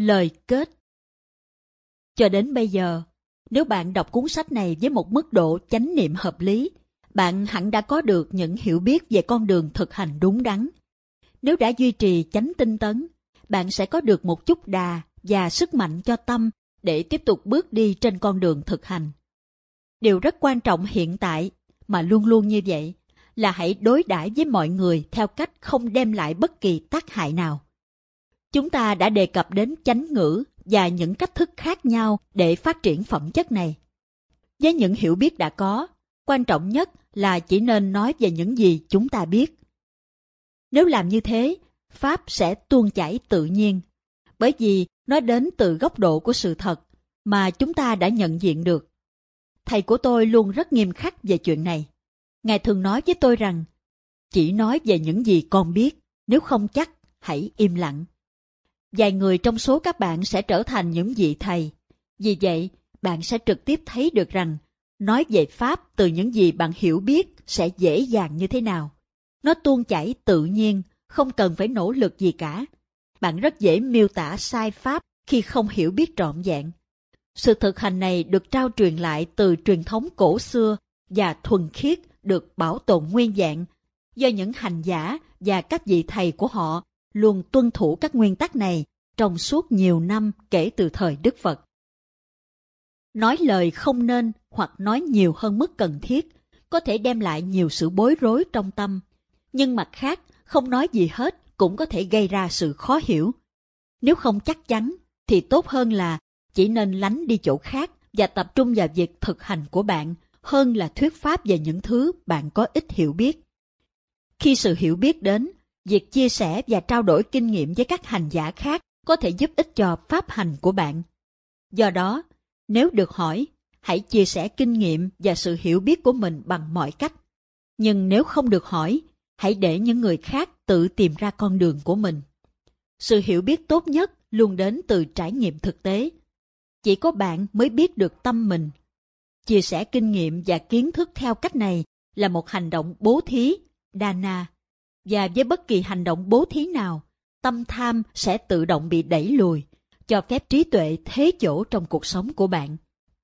Lời kết. Cho đến bây giờ, nếu bạn đọc cuốn sách này với một mức độ chánh niệm hợp lý, bạn hẳn đã có được những hiểu biết về con đường thực hành đúng đắn. Nếu đã duy trì chánh tinh tấn, bạn sẽ có được một chút đà và sức mạnh cho tâm để tiếp tục bước đi trên con đường thực hành. Điều rất quan trọng hiện tại, mà luôn luôn như vậy, là hãy đối đãi với mọi người theo cách không đem lại bất kỳ tác hại nào. Chúng ta đã đề cập đến chánh ngữ và những cách thức khác nhau để phát triển phẩm chất này. Với những hiểu biết đã có, quan trọng nhất là chỉ nên nói về những gì chúng ta biết. Nếu làm như thế, Pháp sẽ tuôn chảy tự nhiên, bởi vì nó đến từ góc độ của sự thật mà chúng ta đã nhận diện được. Thầy của tôi luôn rất nghiêm khắc về chuyện này. Ngài thường nói với tôi rằng, chỉ nói về những gì con biết, nếu không chắc, hãy im lặng. Vài người trong số các bạn sẽ trở thành những vị thầy. Vì vậy, bạn sẽ trực tiếp thấy được rằng, nói về Pháp từ những gì bạn hiểu biết sẽ dễ dàng như thế nào. Nó tuôn chảy tự nhiên, không cần phải nỗ lực gì cả. Bạn rất dễ miêu tả sai Pháp khi không hiểu biết trọn vẹn. Sự thực hành này được trao truyền lại từ truyền thống cổ xưa và thuần khiết được bảo tồn nguyên vẹn do những hành giả và các vị thầy của họ luôn tuân thủ các nguyên tắc này trong suốt nhiều năm kể từ thời Đức Phật. Nói lời không nên hoặc nói nhiều hơn mức cần thiết có thể đem lại nhiều sự bối rối trong tâm, nhưng mặt khác không nói gì hết cũng có thể gây ra sự khó hiểu. Nếu không chắc chắn thì tốt hơn là chỉ nên lánh đi chỗ khác và tập trung vào việc thực hành của bạn hơn là thuyết pháp về những thứ bạn có ít hiểu biết. Khi sự hiểu biết đến, việc chia sẻ và trao đổi kinh nghiệm với các hành giả khác có thể giúp ích cho pháp hành của bạn. Do đó, nếu được hỏi, hãy chia sẻ kinh nghiệm và sự hiểu biết của mình bằng mọi cách. Nhưng nếu không được hỏi, hãy để những người khác tự tìm ra con đường của mình. Sự hiểu biết tốt nhất luôn đến từ trải nghiệm thực tế. Chỉ có bạn mới biết được tâm mình. Chia sẻ kinh nghiệm và kiến thức theo cách này là một hành động bố thí, dana. Và với bất kỳ hành động bố thí nào, tâm tham sẽ tự động bị đẩy lùi, cho phép trí tuệ thế chỗ trong cuộc sống của bạn.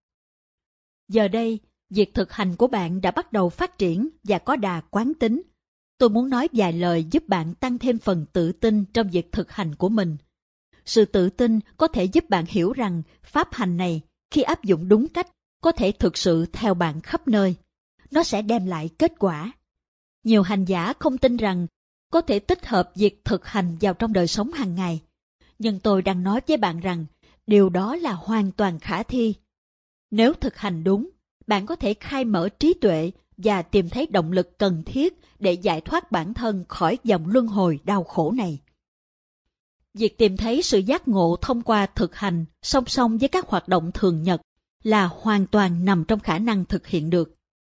Giờ đây, việc thực hành của bạn đã bắt đầu phát triển và có đà quán tính. Tôi muốn nói vài lời giúp bạn tăng thêm phần tự tin trong việc thực hành của mình. Sự tự tin có thể giúp bạn hiểu rằng pháp hành này, khi áp dụng đúng cách, có thể thực sự theo bạn khắp nơi. Nó sẽ đem lại kết quả. Nhiều hành giả không tin rằng có thể tích hợp việc thực hành vào trong đời sống hàng ngày. Nhưng tôi đang nói với bạn rằng điều đó là hoàn toàn khả thi. Nếu thực hành đúng, bạn có thể khai mở trí tuệ và tìm thấy động lực cần thiết để giải thoát bản thân khỏi vòng luân hồi đau khổ này. Việc tìm thấy sự giác ngộ thông qua thực hành song song với các hoạt động thường nhật là hoàn toàn nằm trong khả năng thực hiện được.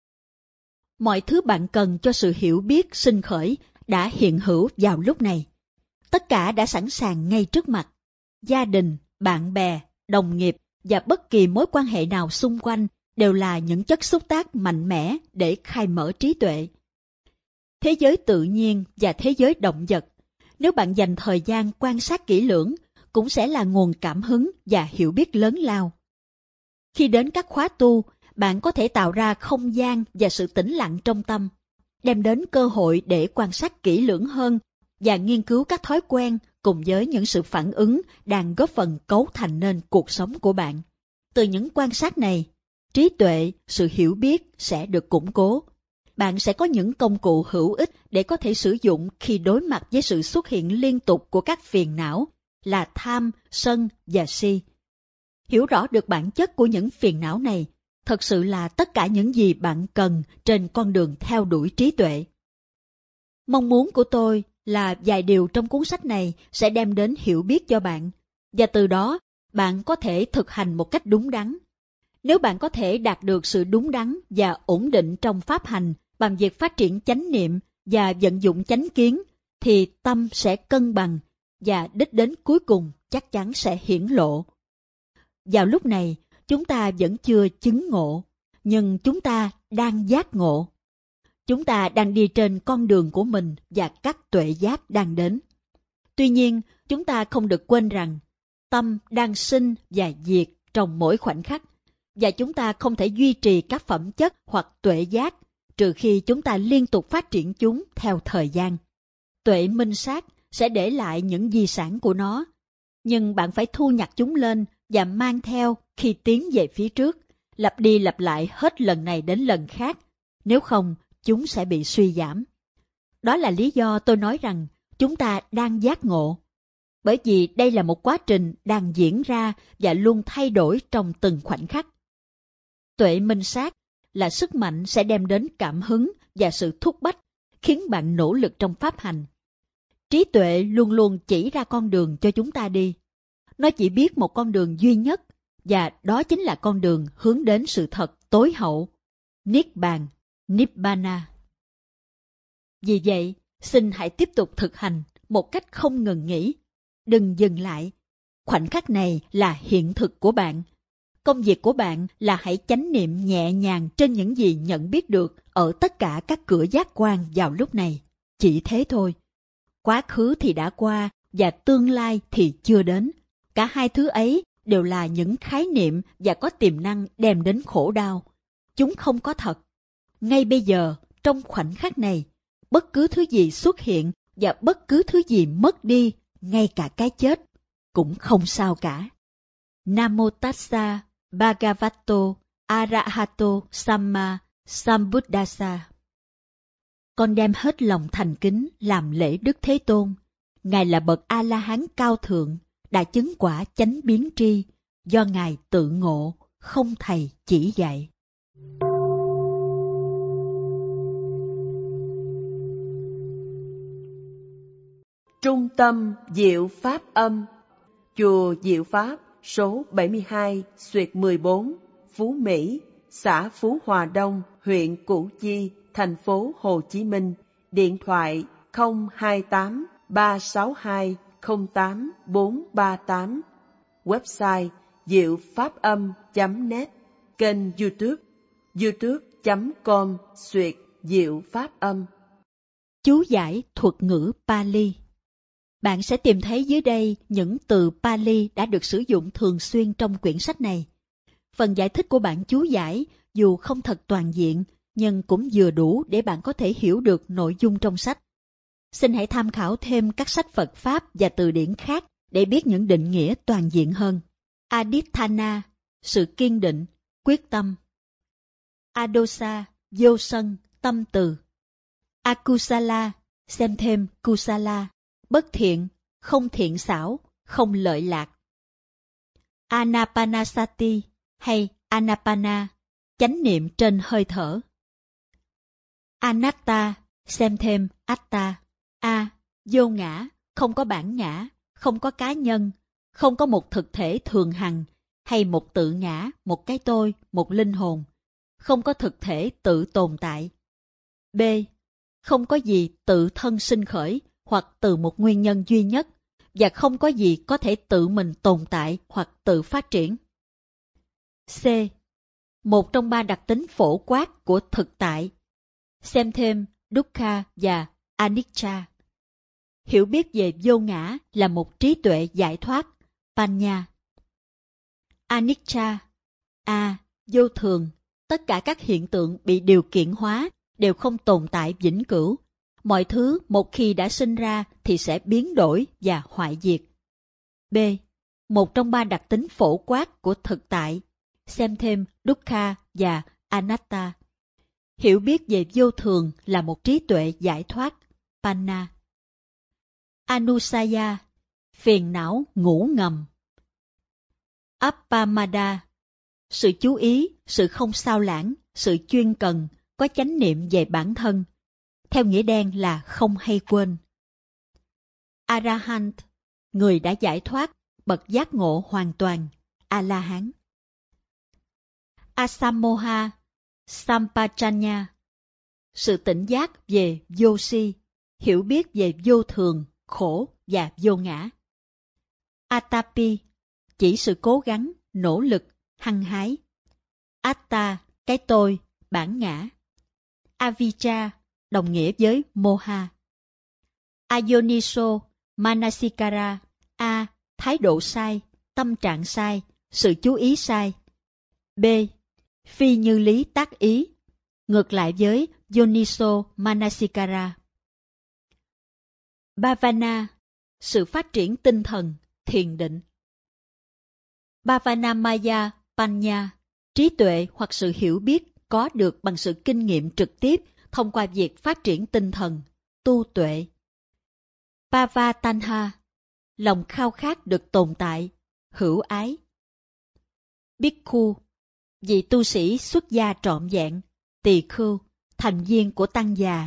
Mọi thứ bạn cần cho sự hiểu biết sinh khởi đã hiện hữu vào lúc này. Tất cả đã sẵn sàng ngay trước mặt. Gia đình, bạn bè, đồng nghiệp và bất kỳ mối quan hệ nào xung quanh đều là những chất xúc tác mạnh mẽ để khai mở trí tuệ. Thế giới tự nhiên và thế giới động vật, nếu bạn dành thời gian quan sát kỹ lưỡng, cũng sẽ là nguồn cảm hứng và hiểu biết lớn lao. Khi đến các khóa tu, bạn có thể tạo ra không gian và sự tĩnh lặng trong tâm, đem đến cơ hội để quan sát kỹ lưỡng hơn và nghiên cứu các thói quen cùng với những sự phản ứng đang góp phần cấu thành nên cuộc sống của bạn. Từ những quan sát này, trí tuệ, sự hiểu biết sẽ được củng cố. Bạn sẽ có những công cụ hữu ích để có thể sử dụng khi đối mặt với sự xuất hiện liên tục của các phiền não là tham, sân và si. Hiểu rõ được bản chất của những phiền não này thật sự là tất cả những gì bạn cần trên con đường theo đuổi trí tuệ. Mong muốn của tôi là vài điều trong cuốn sách này sẽ đem đến hiểu biết cho bạn, và từ đó bạn có thể thực hành một cách đúng đắn. Nếu bạn có thể đạt được sự đúng đắn và ổn định trong pháp hành bằng việc phát triển chánh niệm và vận dụng chánh kiến, thì tâm sẽ cân bằng và đích đến cuối cùng chắc chắn sẽ hiển lộ. Vào lúc này, chúng ta vẫn chưa chứng ngộ, nhưng chúng ta đang giác ngộ. Chúng ta đang đi trên con đường của mình và các tuệ giác đang đến. Tuy nhiên, chúng ta không được quên rằng tâm đang sinh và diệt trong mỗi khoảnh khắc, và chúng ta không thể duy trì các phẩm chất hoặc tuệ giác trừ khi chúng ta liên tục phát triển chúng theo thời gian. Tuệ minh sát sẽ để lại những di sản của nó, nhưng bạn phải thu nhặt chúng lên và mang theo khi tiến về phía trước, lặp đi lặp lại hết lần này đến lần khác, nếu không chúng sẽ bị suy giảm. Đó là lý do tôi nói rằng chúng ta đang giác ngộ, bởi vì đây là một quá trình đang diễn ra và luôn thay đổi trong từng khoảnh khắc. Tuệ minh sát là sức mạnh sẽ đem đến cảm hứng và sự thúc bách, khiến bạn nỗ lực trong pháp hành. Trí tuệ luôn luôn chỉ ra con đường cho chúng ta đi. Nó chỉ biết một con đường duy nhất, và đó chính là con đường hướng đến sự thật tối hậu, Niết Bàn, Nibbana. Vì vậy, xin hãy tiếp tục thực hành một cách không ngừng nghỉ. Đừng dừng lại. Khoảnh khắc này là hiện thực của bạn. Công việc của bạn là hãy chánh niệm nhẹ nhàng trên những gì nhận biết được ở tất cả các cửa giác quan vào lúc này. Chỉ thế thôi. Quá khứ thì đã qua và tương lai thì chưa đến. Cả hai thứ ấy đều là những khái niệm và có tiềm năng đem đến khổ đau. Chúng không có thật. Ngay bây giờ, trong khoảnh khắc này, bất cứ thứ gì xuất hiện và bất cứ thứ gì mất đi, ngay cả cái chết, cũng không sao cả. Namo Tassa Bhagavato Arahato Samma Sambuddhassa. Con đem hết lòng thành kính làm lễ Đức Thế Tôn. Ngài là bậc A-la-hán cao thượng, đã chứng quả chánh biến tri, do Ngài tự ngộ, không thầy chỉ dạy. Trung tâm Diệu Pháp Âm, Chùa Diệu Pháp, số 72/14, Phú Mỹ, xã Phú Hòa Đông, huyện Củ Chi, thành phố Hồ Chí Minh. Điện thoại 028 362 08438. Website diệu pháp âm.net. Kênh YouTube youtube.com/diệu pháp âm. Chú giải thuật ngữ Pali. Bạn sẽ tìm thấy dưới đây những từ Pali đã được sử dụng thường xuyên trong quyển sách này. Phần giải thích của bản chú giải dù không thật toàn diện, nhưng cũng vừa đủ để bạn có thể hiểu được nội dung trong sách. Xin hãy tham khảo thêm các sách Phật Pháp và từ điển khác để biết những định nghĩa toàn diện hơn. Adithana, sự kiên định, quyết tâm. Adosa, vô sân, tâm từ. Akusala, xem thêm Kusala, bất thiện, không thiện xảo, không lợi lạc. Anapanasati hay Anapana, chánh niệm trên hơi thở. Anatta, xem thêm Atta. Vô ngã, không có bản ngã, không có cá nhân, không có một thực thể thường hằng, hay một tự ngã, một cái tôi, một linh hồn. Không có thực thể tự tồn tại. B. Không có gì tự thân sinh khởi, hoặc từ một nguyên nhân duy nhất, và không có gì có thể tự mình tồn tại hoặc tự phát triển. C. Một trong ba đặc tính phổ quát của thực tại. Xem thêm Dukkha và Anicca. Hiểu biết về vô ngã là một trí tuệ giải thoát, Panya. Anicca. Vô thường. Tất cả các hiện tượng bị điều kiện hóa đều không tồn tại vĩnh cửu. Mọi thứ một khi đã sinh ra thì sẽ biến đổi và hoại diệt. B. Một trong ba đặc tính phổ quát của thực tại. Xem thêm Dukkha và Anatta. Hiểu biết về vô thường là một trí tuệ giải thoát, Panna. Anusaya, phiền não ngủ ngầm. Appamada, sự chú ý, sự không sao lãng, sự chuyên cần, có chánh niệm về bản thân. Theo nghĩa đen là không hay quên. Arahant, người đã giải thoát, bậc giác ngộ hoàn toàn, A-la-hán. Asamoha, Sampajanya, sự tỉnh giác về vô si, hiểu biết về vô thường, khổ và vô ngã. Atapi, chỉ sự cố gắng, nỗ lực, hăng hái. Atta, cái tôi, bản ngã. Avijja, đồng nghĩa với Moha. Ayoniso Manasikara, thái độ sai, tâm trạng sai, sự chú ý sai. B. Phi như lý tác ý, ngược lại với Yoniso Manasikara. Bhavana, sự phát triển tinh thần, thiền định. Bhavana Maya Panya, trí tuệ hoặc sự hiểu biết có được bằng sự kinh nghiệm trực tiếp thông qua việc phát triển tinh thần, tu tuệ. Bhavatanha, lòng khao khát được tồn tại, hữu ái. Bhikkhu, vị tu sĩ xuất gia trọn vẹn, tỳ khưu, thành viên của tăng già.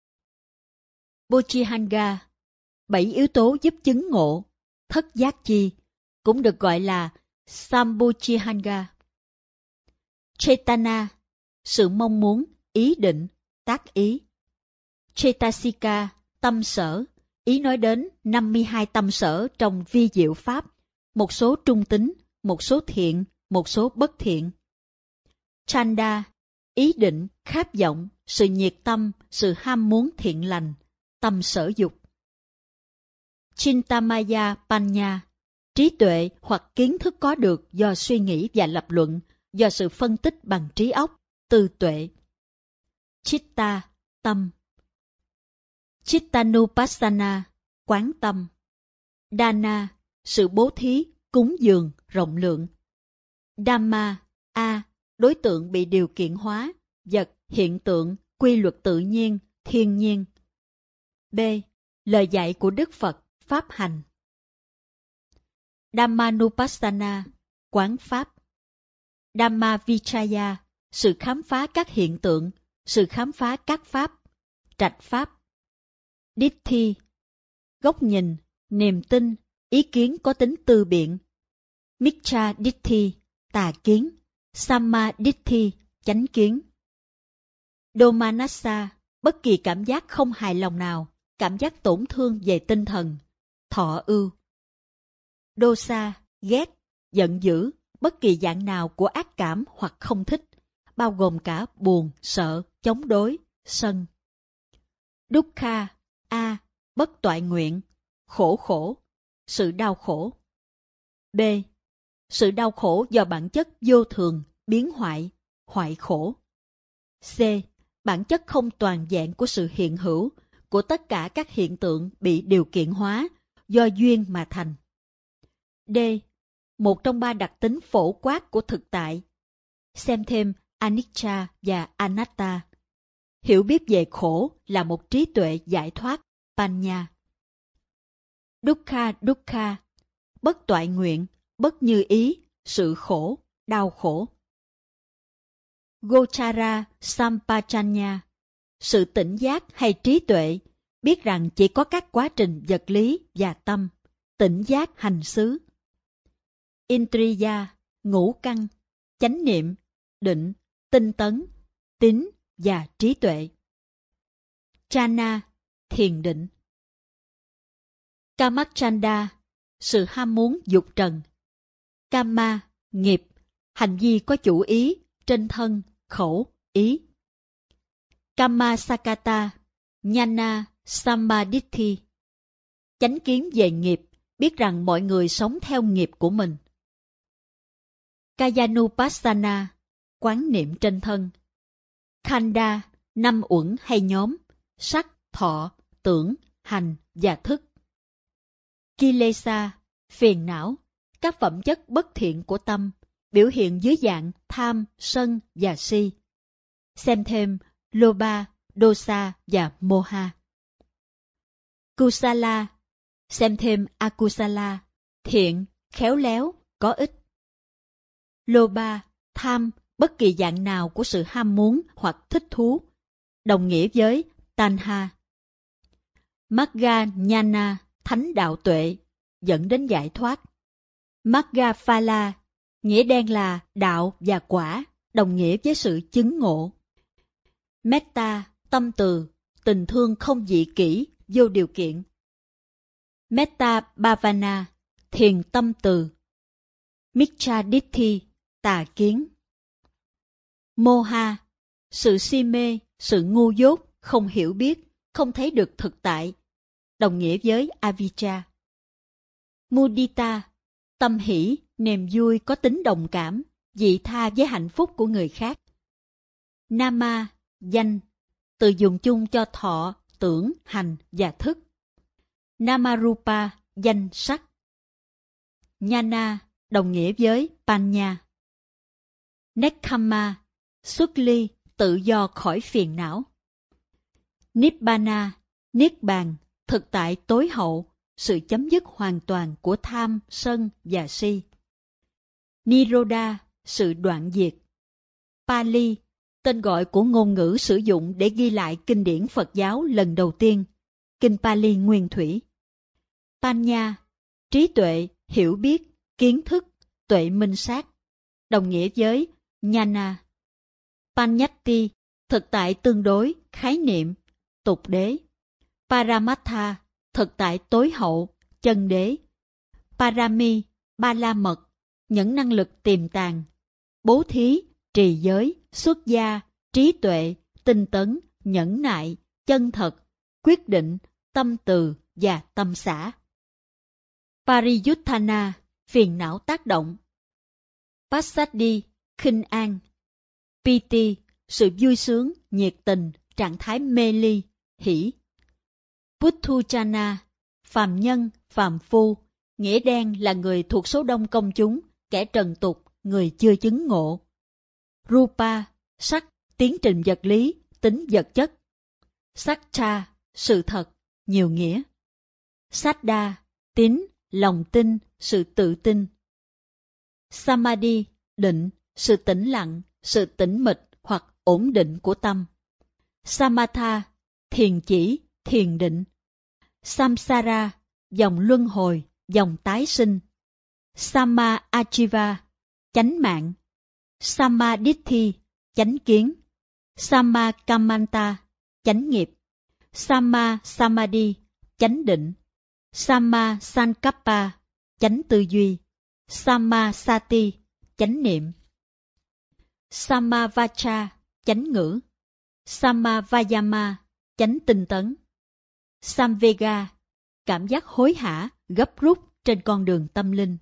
Bodhihanga, 7 yếu tố giúp chứng ngộ, thất giác chi, cũng được gọi là Sambodhihanga. Chetana, sự mong muốn, ý định, tác ý. Cetasika, tâm sở, ý nói đến 52 tâm sở trong vi diệu pháp, một số trung tính, một số thiện, một số bất thiện. Chanda, ý định, khát vọng, sự nhiệt tâm, sự ham muốn thiện lành, tâm sở dục. Chintamaya Panya, trí tuệ hoặc kiến thức có được do suy nghĩ và lập luận, do sự phân tích bằng trí óc, tư tuệ. Chitta, tâm. Chittanupassana, quán tâm. Dana, sự bố thí, cúng dường, rộng lượng. Dhamma, đối tượng bị điều kiện hóa, vật, hiện tượng, quy luật tự nhiên, thiên nhiên. B. Lời dạy của Đức Phật, pháp hành. Dhammanupassana, quán pháp. Dhamma Vichaya, sự khám phá các hiện tượng, sự khám phá các pháp, trạch pháp. Ditti, góc nhìn, niềm tin, ý kiến có tính tư biện. Miccha Ditti, tà kiến. Samma Ditti, chánh kiến. Domanassa, bất kỳ cảm giác không hài lòng nào, cảm giác tổn thương về tinh thần, thọ ưu. Dosa, ghét, giận dữ, bất kỳ dạng nào của ác cảm hoặc không thích, bao gồm cả buồn, sợ, chống đối, sân. Dukkha, bất toại nguyện, khổ, sự đau khổ. B. Sự đau khổ do bản chất vô thường, biến hoại, hoại khổ. C. Bản chất không toàn vẹn của sự hiện hữu, của tất cả các hiện tượng bị điều kiện hóa, do duyên mà thành. D. Một trong 3 đặc tính phổ quát của thực tại. Xem thêm Anicca và Anatta. Hiểu biết về khổ là một trí tuệ giải thoát, Panya. Dukkha, bất toại nguyện, bất như ý, sự khổ, đau khổ. Gochara Sampajanya, sự tỉnh giác hay trí tuệ, biết rằng chỉ có các quá trình vật lý và tâm, tỉnh giác hành xứ. Indriya, ngũ căn, chánh niệm, định, tinh tấn, tín và trí tuệ. Chana, thiền định. Kamachanda, sự ham muốn dục trần. Kama, nghiệp, hành vi có chủ ý, trên thân, khẩu, ý. Kammasakata, Jnana Sammaditthi, chánh kiến về nghiệp, biết rằng mọi người sống theo nghiệp của mình. Kayanupassana, quán niệm trên thân. Khanda, 5 uẩn hay nhóm, sắc, thọ, tưởng, hành và thức. Kilesa, phiền não, các phẩm chất bất thiện của tâm, biểu hiện dưới dạng tham, sân và si. Xem thêm Lobha, Dosa và Moha. Kusala, xem thêm Akusala, thiện, khéo léo, có ích. Lobha, tham, bất kỳ dạng nào của sự ham muốn hoặc thích thú, đồng nghĩa với Tanha. Magga Jnana, thánh đạo tuệ, dẫn đến giải thoát. Magga Phala, nghĩa đen là đạo và quả, đồng nghĩa với sự chứng ngộ. Metta, tâm từ, tình thương không dị kỷ, vô điều kiện. Metta Bhavana, thiền tâm từ. Miccha Ditti, tà kiến. Moha, sự si mê, sự ngu dốt, không hiểu biết, không thấy được thực tại, đồng nghĩa với Avijja. Mudita, Tâm hỷ, niềm vui có tính đồng cảm, vị tha với hạnh phúc của người khác. Nama, danh, từ dùng chung cho thọ, tưởng, hành và thức. Namarupa, danh sắc. Jnana, đồng nghĩa với Panya. Nekkhamma, xuất ly, tự do khỏi phiền não. Nibbana, niết bàn, thực tại tối hậu, sự chấm dứt hoàn toàn của tham, sân và si. Nirodha, sự đoạn diệt. Pali, tên gọi của ngôn ngữ sử dụng để ghi lại kinh điển Phật giáo lần đầu tiên, Kinh Pali nguyên thủy. Panya, trí tuệ, hiểu biết, kiến thức, tuệ minh sát, đồng nghĩa với Jnana. Panyati, thực tại tương đối, khái niệm, tục đế. Paramatha, thực tại tối hậu, chân đế. Parami, ba la mật, những năng lực tiềm tàng. Bố thí, trì giới, xuất gia, trí tuệ, tinh tấn, nhẫn nại, chân thật, quyết định, tâm từ và tâm xả. Pariyuthana, phiền não tác động. Passaddhi, khinh an. Piti, sự vui sướng, nhiệt tình, trạng thái mê ly, hỷ. Puthujana, phàm nhân, phàm phu, nghĩa đen là người thuộc số đông công chúng, kẻ trần tục, người chưa chứng ngộ. Rupa, sắc, tiến trình vật lý, tính vật chất. Satcha, sự thật, nhiều nghĩa. Saddha, tín, lòng tin, sự tự tin. Samadhi, định, sự tĩnh lặng, sự tĩnh mịch hoặc ổn định của tâm. Samatha, thiền chỉ, thiền định. Samsara, dòng luân hồi, dòng tái sinh. Samma Ajiva, chánh mạng. Samaditthi, chánh kiến. Samma Kammanta, chánh nghiệp. Samma Samadhi, chánh định. Samma Sankappa, chánh tư duy. Samma Sati, chánh niệm. Samma Vacha, chánh ngữ. Samma Vayama, chánh tinh tấn. Samvega, cảm giác hối hả, gấp rút trên con đường tâm linh.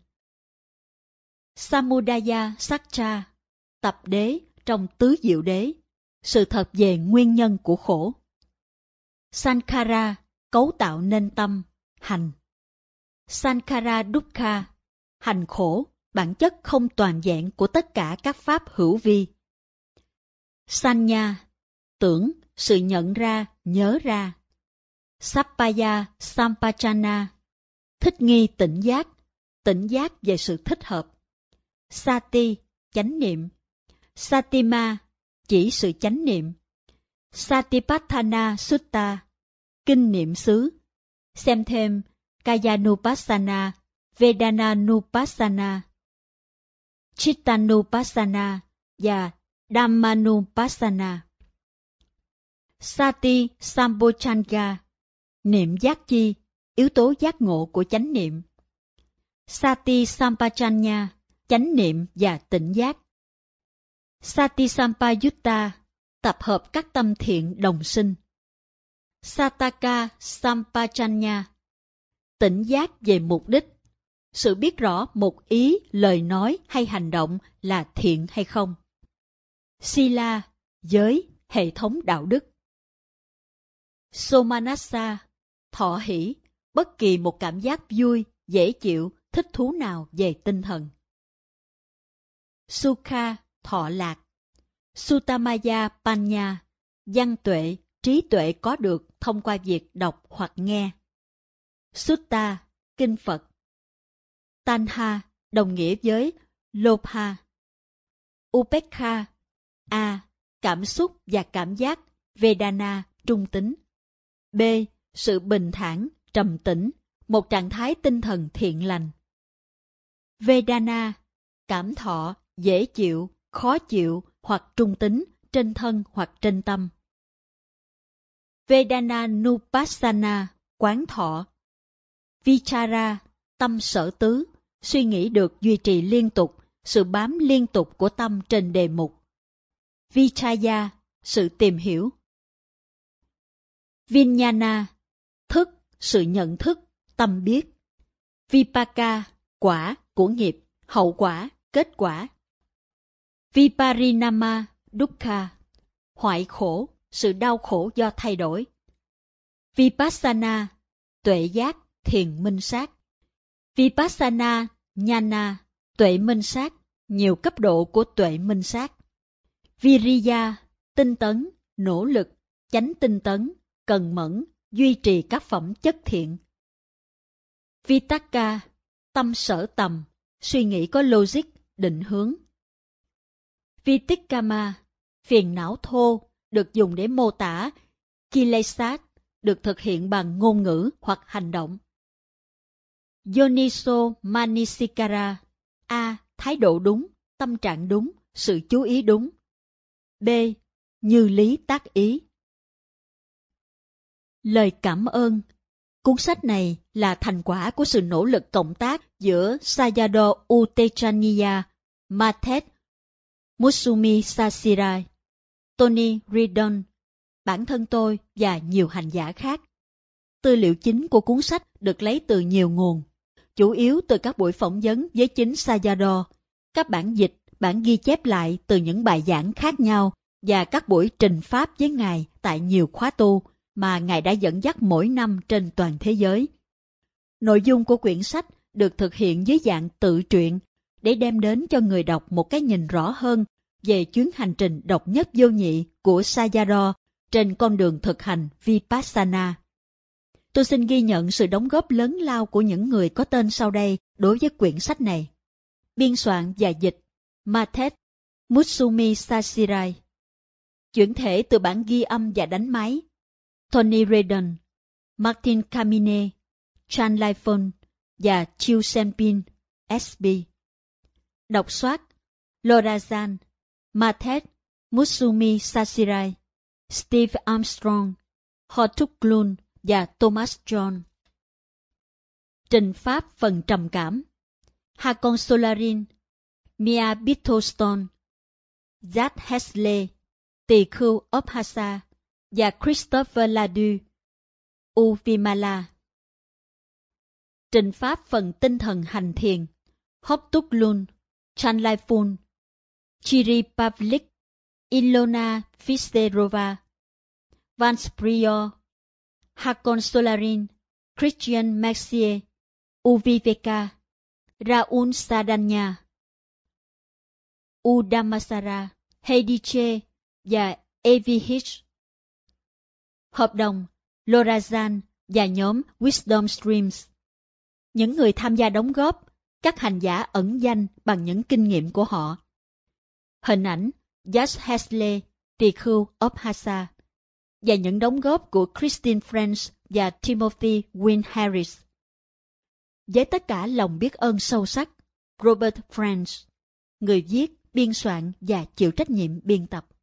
Samudaya Satcha, tập đế trong tứ diệu đế, sự thật về nguyên nhân của khổ. Sankhara, cấu tạo nên tâm, hành. Sankhara Dukkha, hành khổ, bản chất không toàn vẹn của tất cả các pháp hữu vi. Sanya, tưởng, sự nhận ra, nhớ ra. Sappaya Sampajana, thích nghi tỉnh giác về sự thích hợp. Sati, chánh niệm. Satima, chỉ sự chánh niệm. Satipatthana Sutta, kinh niệm xứ. Xem thêm Kayanupassana, Vedananupassana, Chittanupassana và Dhammanupassana. Sati Sambhojjhanga, niệm giác chi, yếu tố giác ngộ của chánh niệm. Sati Sampajanya, chánh niệm và tỉnh giác. Sati Sampayutta, tập hợp các tâm thiện đồng sinh. Sataka Sampajanya, tỉnh giác về mục đích, sự biết rõ một ý, lời nói hay hành động là thiện hay không. Sila, giới, hệ thống đạo đức. Somanassa, thọ hỷ, bất kỳ một cảm giác vui, dễ chịu, thích thú nào về tinh thần. Sukha, thọ lạc. Sutamaya Panya, văn tuệ, trí tuệ có được thông qua việc đọc hoặc nghe. Sutta, kinh Phật. Tanha, đồng nghĩa với Lobha. Upekha, cảm xúc và cảm giác, Vedana, trung tính. B. Sự bình thản, trầm tĩnh, một trạng thái tinh thần thiện lành. Vedana, cảm thọ, dễ chịu, khó chịu hoặc trung tính, trên thân hoặc trên tâm. Vedananupassana, quán thọ. Vichara, tâm sở tứ, suy nghĩ được duy trì liên tục, sự bám liên tục của tâm trên đề mục. Vichaya, sự tìm hiểu. Vijnana, thức, sự nhận thức, tâm biết. Vipaka, quả, của nghiệp, hậu quả, kết quả. Viparinama dukkha, hoại khổ, sự đau khổ do thay đổi. Vipassana, tuệ giác, thiền minh sát. Vipassana Jnana, tuệ minh sát, nhiều cấp độ của tuệ minh sát. Viriya, tinh tấn, nỗ lực, chánh tinh tấn, cần mẫn, duy trì các phẩm chất thiện. Vitakka, tâm sở tầm, suy nghĩ có logic, định hướng. Vitikkama, phiền não thô, được dùng để mô tả. Kilesat, được thực hiện bằng ngôn ngữ hoặc hành động. Yoniso Manasikara, A. Thái độ đúng, tâm trạng đúng, sự chú ý đúng. B. Như lý tác ý. Lời cảm ơn. Cuốn sách này là thành quả của sự nỗ lực cộng tác giữa Sayadaw Uttamaya, Mathet Mutsumi Sashirai, Tony Ridon, bản thân tôi và nhiều hành giả khác. Tư liệu chính của cuốn sách được lấy từ nhiều nguồn, chủ yếu từ các buổi phỏng vấn với chính Sayadaw, các bản dịch, bản ghi chép lại từ những bài giảng khác nhau và các buổi trình pháp với Ngài tại nhiều khóa tu mà Ngài đã dẫn dắt mỗi năm trên toàn thế giới. Nội dung của quyển sách được thực hiện dưới dạng tự truyện để đem đến cho người đọc một cái nhìn rõ hơn về chuyến hành trình độc nhất vô nhị của Sayadaw trên con đường thực hành Vipassana. Tôi xin ghi nhận sự đóng góp lớn lao của những người có tên sau đây đối với quyển sách này. Biên soạn và dịch Mathet Mutsumi Sashirai. Chuyển thể từ bản ghi âm và đánh máy Tony Redon, Martin Kamine, Chan Lai-phon và Chiu Sempin, SB. Đọc soát Lorazan, Mathet Mutsumi Sashirai, Steve Armstrong, Ho Tuk Lun và Thomas John. Trình pháp phần trầm cảm. Hakon Solarin, Mia Bittlestone, Jack Hesley, Tỳ khưu Obhasa và Christopher Ladu, U Vimala. Trình pháp phần tinh thần hành thiền. Ho Tuk Lun, Chan Lai-phon, Chiri Pavlik, Ilona Fisterova, Vance Prior, Hakon Solarin, Christian Maxier, Uviveka, Raul Sadanya, Udamasara, Heidiche và Avi Hitch. Hợp đồng Lorazan và nhóm Wisdom Streams. Những người tham gia đóng góp, các hành giả ẩn danh bằng những kinh nghiệm của họ. Hình ảnh Josh Hesley, tỳ khưu Obhasa, và những đóng góp của Christine French và Timothy Wynne Harris. Với tất cả lòng biết ơn sâu sắc, Robert French, người viết, biên soạn và chịu trách nhiệm biên tập.